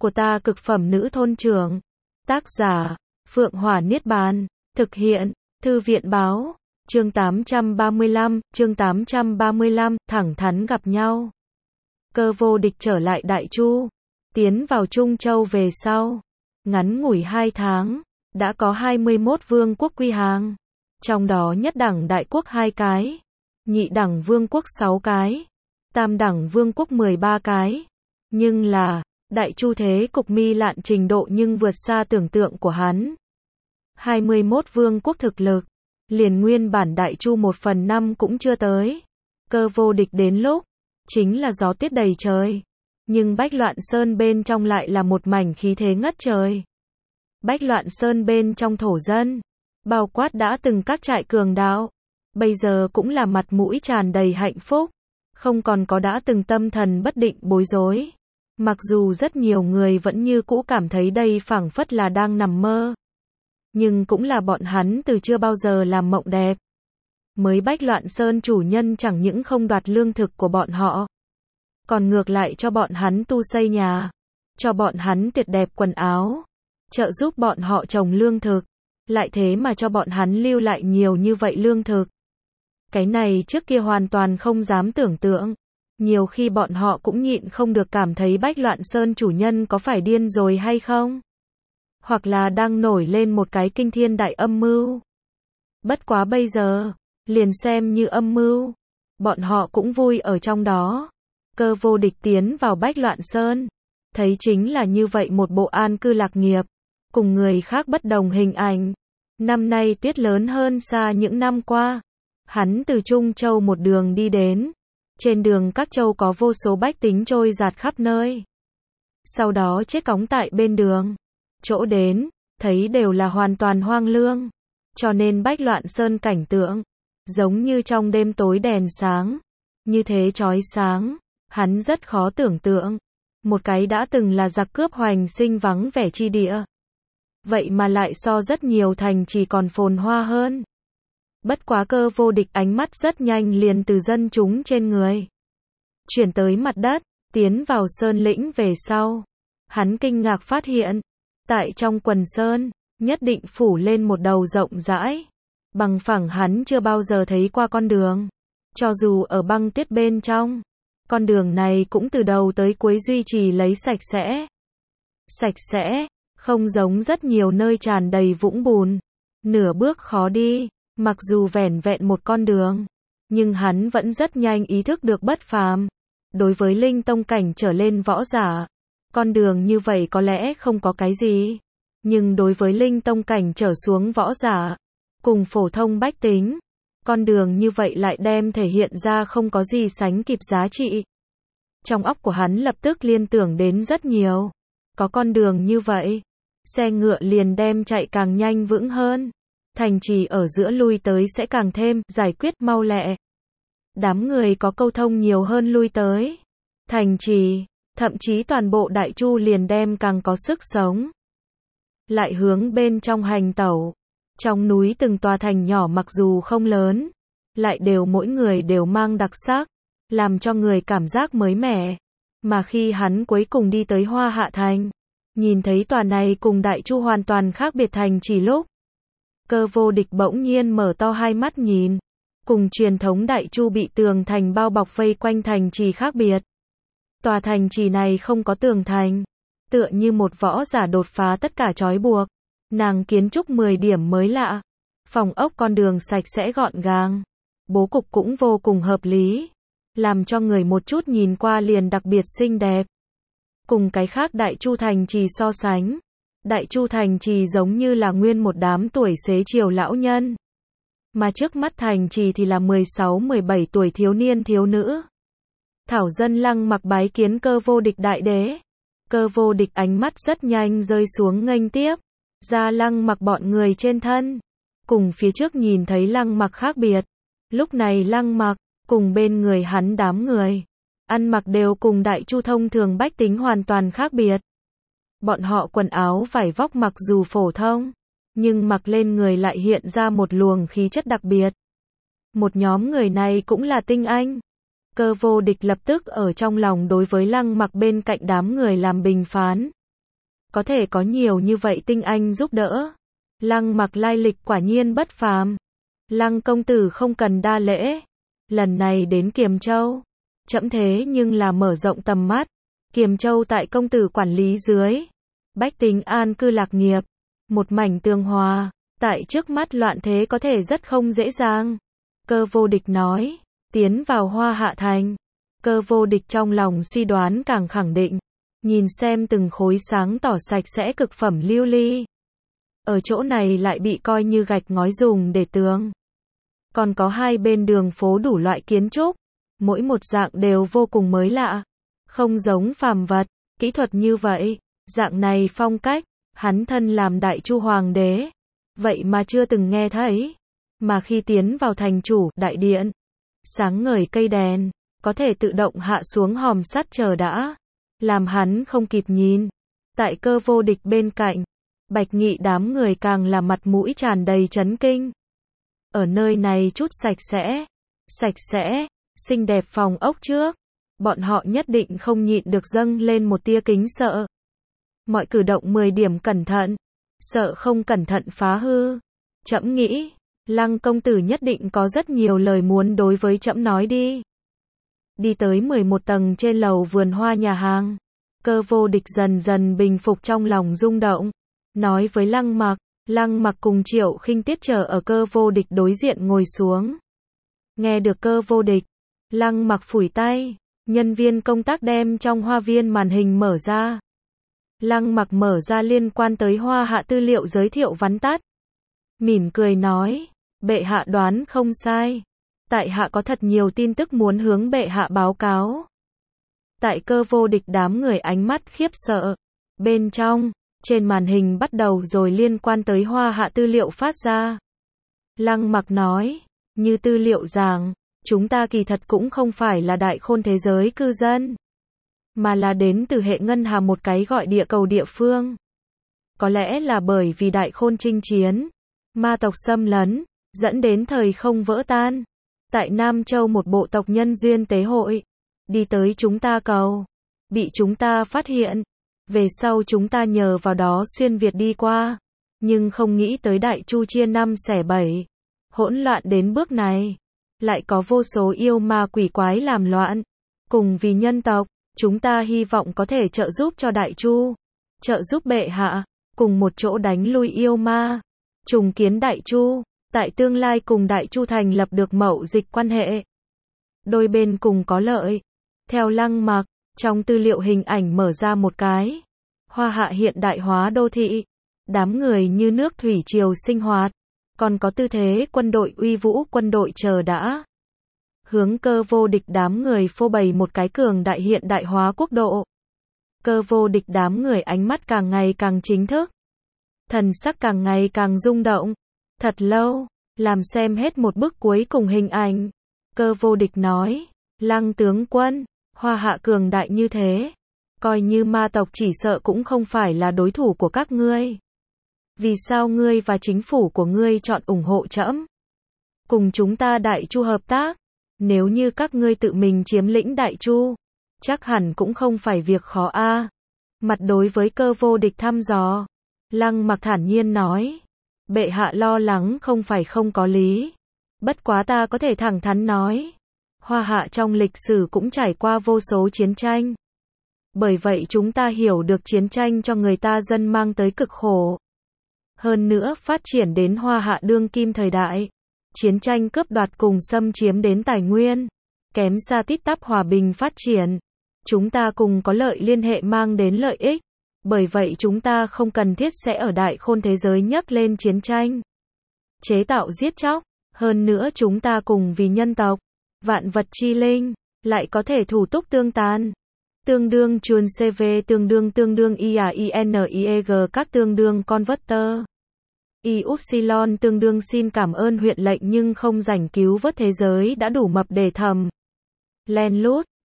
của ta cực phẩm nữ thôn trưởng. Tác giả, Phượng Hỏa Niết Bàn. Thực hiện, Thư viện Báo. Chương 835, thẳng thắn gặp nhau. Cơ vô địch trở lại Đại Chu, tiến vào Trung Châu về sau. Ngắn ngủi 2 tháng, đã có 21 vương quốc quy hàng. Trong đó nhất đẳng đại quốc 2 cái, nhị đẳng vương quốc 6 cái, tam đẳng vương quốc 13 cái. Nhưng là, Đại Chu thế cục mi lạn trình độ nhưng vượt xa tưởng tượng của hắn. 21 vương quốc thực lực, liền nguyên bản Đại Chu 1/5 cũng chưa tới. Cơ vô địch đến lúc, chính là gió tuyết đầy trời. Nhưng Bách Loạn Sơn bên trong lại là một mảnh khí thế ngất trời. Bách Loạn Sơn bên trong thổ dân, bao quát đã từng các trại cường đạo, bây giờ cũng là mặt mũi tràn đầy hạnh phúc, không còn có đã từng tâm thần bất định bối rối. Mặc dù rất nhiều người vẫn như cũ cảm thấy đây phảng phất là đang nằm mơ, nhưng cũng là bọn hắn từ chưa bao giờ làm mộng đẹp. Mới Bách Loạn Sơn chủ nhân chẳng những không đoạt lương thực của bọn họ, còn ngược lại cho bọn hắn tu xây nhà, cho bọn hắn tuyệt đẹp quần áo, trợ giúp bọn họ trồng lương thực, lại thế mà cho bọn hắn lưu lại nhiều như vậy lương thực. Cái này trước kia hoàn toàn không dám tưởng tượng. Nhiều khi bọn họ cũng nhịn không được cảm thấy Bách Loạn Sơn chủ nhân có phải điên rồi hay không? Hoặc là đang nổi lên một cái kinh thiên đại âm mưu. Bất quá bây giờ, liền xem như âm mưu, bọn họ cũng vui ở trong đó. Cơ vô địch tiến vào Bách Loạn Sơn, thấy chính là như vậy một bộ an cư lạc nghiệp, cùng người khác bất đồng hình ảnh. Năm nay tuyết lớn hơn xa những năm qua. Hắn từ Trung Châu một đường đi đến. Trên đường các châu có vô số bách tính trôi dạt khắp nơi. Sau đó chết cóng tại bên đường. Chỗ đến, thấy đều là hoàn toàn hoang lương. Cho nên Bách Loạn Sơn cảnh tượng, giống như trong đêm tối đèn sáng. Như thế chói sáng, hắn rất khó tưởng tượng. Một cái đã từng là giặc cướp hoành sinh vắng vẻ chi địa. Vậy mà lại so rất nhiều thành chỉ còn phồn hoa hơn. Bất quá cơ vô địch ánh mắt rất nhanh liền từ dân chúng trên người chuyển tới mặt đất, tiến vào sơn lĩnh về sau. Hắn kinh ngạc phát hiện, tại trong quần sơn, nhất định phủ lên một đầu rộng rãi, bằng phẳng hắn chưa bao giờ thấy qua con đường. Cho dù ở băng tuyết bên trong, con đường này cũng từ đầu tới cuối duy trì lấy sạch sẽ. Sạch sẽ, không giống rất nhiều nơi tràn đầy vũng bùn, nửa bước khó đi. Mặc dù vẻn vẹn một con đường, nhưng hắn vẫn rất nhanh ý thức được bất phàm. Đối với linh tông cảnh trở lên võ giả, con đường như vậy có lẽ không có cái gì. Nhưng đối với linh tông cảnh trở xuống võ giả, cùng phổ thông bách tính, con đường như vậy lại đem thể hiện ra không có gì sánh kịp giá trị. Trong óc của hắn lập tức liên tưởng đến rất nhiều. Có con đường như vậy, xe ngựa liền đem chạy càng nhanh vững hơn. Thành trì ở giữa lui tới sẽ càng thêm giải quyết mau lẹ. Đám người có câu thông nhiều hơn lui tới. Thành trì, thậm chí toàn bộ Đại Chu liền đem càng có sức sống. Lại hướng bên trong hành tẩu. Trong núi từng tòa thành nhỏ mặc dù không lớn, lại đều mỗi người đều mang đặc sắc, làm cho người cảm giác mới mẻ. Mà khi hắn cuối cùng đi tới Hoa Hạ Thành, nhìn thấy tòa này cùng Đại Chu hoàn toàn khác biệt thành trì lúc, cơ vô địch bỗng nhiên mở to hai mắt nhìn. Cùng truyền thống Đại Chu bị tường thành bao bọc vây quanh thành trì khác biệt. Tòa thành trì này không có tường thành, tựa như một võ giả đột phá tất cả trói buộc. Nàng kiến trúc 10 điểm mới lạ. Phòng ốc con đường sạch sẽ gọn gàng. Bố cục cũng vô cùng hợp lý, làm cho người một chút nhìn qua liền đặc biệt xinh đẹp. Cùng cái khác Đại Chu thành trì so sánh, Đại Chu thành trì giống như là nguyên một đám tuổi xế chiều lão nhân. Mà trước mắt thành trì thì là 16-17 tuổi thiếu niên thiếu nữ. Thảo Dân Lăng Mặc bái kiến cơ vô địch đại đế. Cơ vô địch ánh mắt rất nhanh rơi xuống nghênh tiếp. Ra Lăng Mặc bọn người trên thân. Cùng phía trước nhìn thấy Lăng Mặc khác biệt. Lúc này Lăng Mặc, cùng bên người hắn đám người. Ăn mặc đều cùng Đại Chu thông thường bách tính hoàn toàn khác biệt. Bọn họ quần áo vải vóc mặc dù phổ thông, nhưng mặc lên người lại hiện ra một luồng khí chất đặc biệt. Một nhóm người này cũng là tinh anh. Cơ vô địch lập tức ở trong lòng đối với Lăng Mặc bên cạnh đám người làm bình phán. có thể có nhiều như vậy tinh anh giúp đỡ. Lăng Mặc lai lịch quả nhiên bất phàm. Lăng công tử không cần đa lễ. Lần này đến Kiềm Châu, trẫm thế nhưng là mở rộng tầm mắt. Kiềm Châu tại công tử quản lý dưới, bách tính an cư lạc nghiệp, một mảnh tường hòa, tại trước mắt loạn thế có thể rất không dễ dàng. Cơ Vô Địch nói, tiến vào Hoa Hạ Thành. Cơ Vô Địch trong lòng suy đoán càng khẳng định, nhìn xem từng khối sáng tỏ sạch sẽ cực phẩm lưu ly. Ở chỗ này lại bị coi như gạch ngói dùng để tường. Còn có hai bên đường phố đủ loại kiến trúc, mỗi một dạng đều vô cùng mới lạ, không giống phàm vật, kỹ thuật như vậy, dạng này phong cách, hắn thân làm Đại Chu hoàng đế, vậy mà chưa từng nghe thấy. Mà khi tiến vào thành chủ đại điện, sáng ngời cây đèn, có thể tự động hạ xuống hòm sắt chờ đã, làm hắn không kịp nhìn. Tại Cơ Vô Địch bên cạnh, Bạch Nghị đám người càng là mặt mũi tràn đầy chấn kinh. Ở nơi này chút sạch sẽ, xinh đẹp phòng ốc trước, bọn họ nhất định không nhịn được dâng lên một tia kính sợ. Mọi cử động 10 điểm cẩn thận, sợ không cẩn thận phá hư. Trẫm nghĩ, Lăng công tử nhất định có rất nhiều lời muốn đối với trẫm nói đi. Đi tới 11 tầng trên lầu vườn hoa nhà hàng, Cơ Vô Địch dần dần bình phục trong lòng rung động, nói với Lăng Mặc. Lăng Mặc cùng Triệu Khinh Tiết chờ ở Cơ Vô Địch đối diện ngồi xuống. Nghe được Cơ Vô Địch, Lăng Mặc phủi tay, nhân viên công tác đem trong hoa viên màn hình mở ra. Lăng Mặc mở ra liên quan tới Hoa Hạ tư liệu giới thiệu vắn tắt. Mỉm cười nói, bệ hạ đoán không sai. Tại hạ có thật nhiều tin tức muốn hướng bệ hạ báo cáo. Tại Cơ Vô Địch đám người ánh mắt khiếp sợ. Bên trong, trên màn hình bắt đầu rồi liên quan tới Hoa Hạ tư liệu phát ra. Lăng Mặc nói, như tư liệu rằng, chúng ta kỳ thật cũng không phải là đại khôn thế giới cư dân, mà là đến từ hệ ngân hà một cái gọi địa cầu địa phương. Có lẽ là bởi vì đại khôn chinh chiến, ma tộc xâm lấn, dẫn đến thời không vỡ tan. Tại Nam Châu một bộ tộc nhân duyên tế hội, đi tới chúng ta cầu, bị chúng ta phát hiện. Về sau chúng ta nhờ vào đó xuyên Việt đi qua, nhưng không nghĩ tới Đại Chu chia 5 xẻ 7, hỗn loạn đến bước này. Lại có vô số yêu ma quỷ quái làm loạn. Cùng vì nhân tộc, chúng ta hy vọng có thể trợ giúp cho Đại Chu, trợ giúp bệ hạ, cùng một chỗ đánh lui yêu ma, trùng kiến Đại Chu, tại tương lai cùng Đại Chu thành lập được mậu dịch quan hệ. Đôi bên cùng có lợi. Theo Lăng Mặc, trong tư liệu hình ảnh mở ra một cái Hoa Hạ hiện đại hóa đô thị, đám người như nước thủy triều sinh hoạt, còn có tư thế quân đội uy vũ quân đội chờ đã. Hướng Cơ Vô Địch đám người phô bày một cái cường đại hiện đại hóa quốc độ. Cơ Vô Địch đám người ánh mắt càng ngày càng chính thức, thần sắc càng ngày càng rung động. Thật lâu, làm xem hết một bức cuối cùng hình ảnh. Cơ Vô Địch nói, Lăng tướng quân, Hoa Hạ cường đại như thế, coi như ma tộc chỉ sợ cũng không phải là đối thủ của các ngươi. Vì sao ngươi và chính phủ của ngươi chọn ủng hộ trẫm, cùng chúng ta Đại Chu hợp tác? Nếu như các ngươi tự mình chiếm lĩnh Đại Chu, chắc hẳn cũng không phải việc khó a. Mặt đối với Cơ Vô Địch thăm dò, Lăng Mặc thản nhiên nói, bệ hạ lo lắng không phải không có lý. Bất quá ta có thể thẳng thắn nói, Hoa Hạ trong lịch sử cũng trải qua vô số chiến tranh. Bởi vậy chúng ta hiểu được chiến tranh cho người ta dân mang tới cực khổ. Hơn nữa phát triển đến Hoa Hạ đương kim thời đại, chiến tranh cướp đoạt cùng xâm chiếm đến tài nguyên, kém xa tít tắp hòa bình phát triển. Chúng ta cùng có lợi liên hệ mang đến lợi ích. Bởi vậy chúng ta không cần thiết sẽ ở đại khôn thế giới nhắc lên chiến tranh, chế tạo giết chóc. Hơn nữa chúng ta cùng vì nhân tộc, vạn vật chi linh, lại có thể thủ túc tương tàn. Tương đương chuồn CV tương đương IAINIEG các tương đương converter. Yupsilon tương đương xin cảm ơn huyện lệnh nhưng không rảnh cứu vớt thế giới đã đủ mập để thầm. Len lút,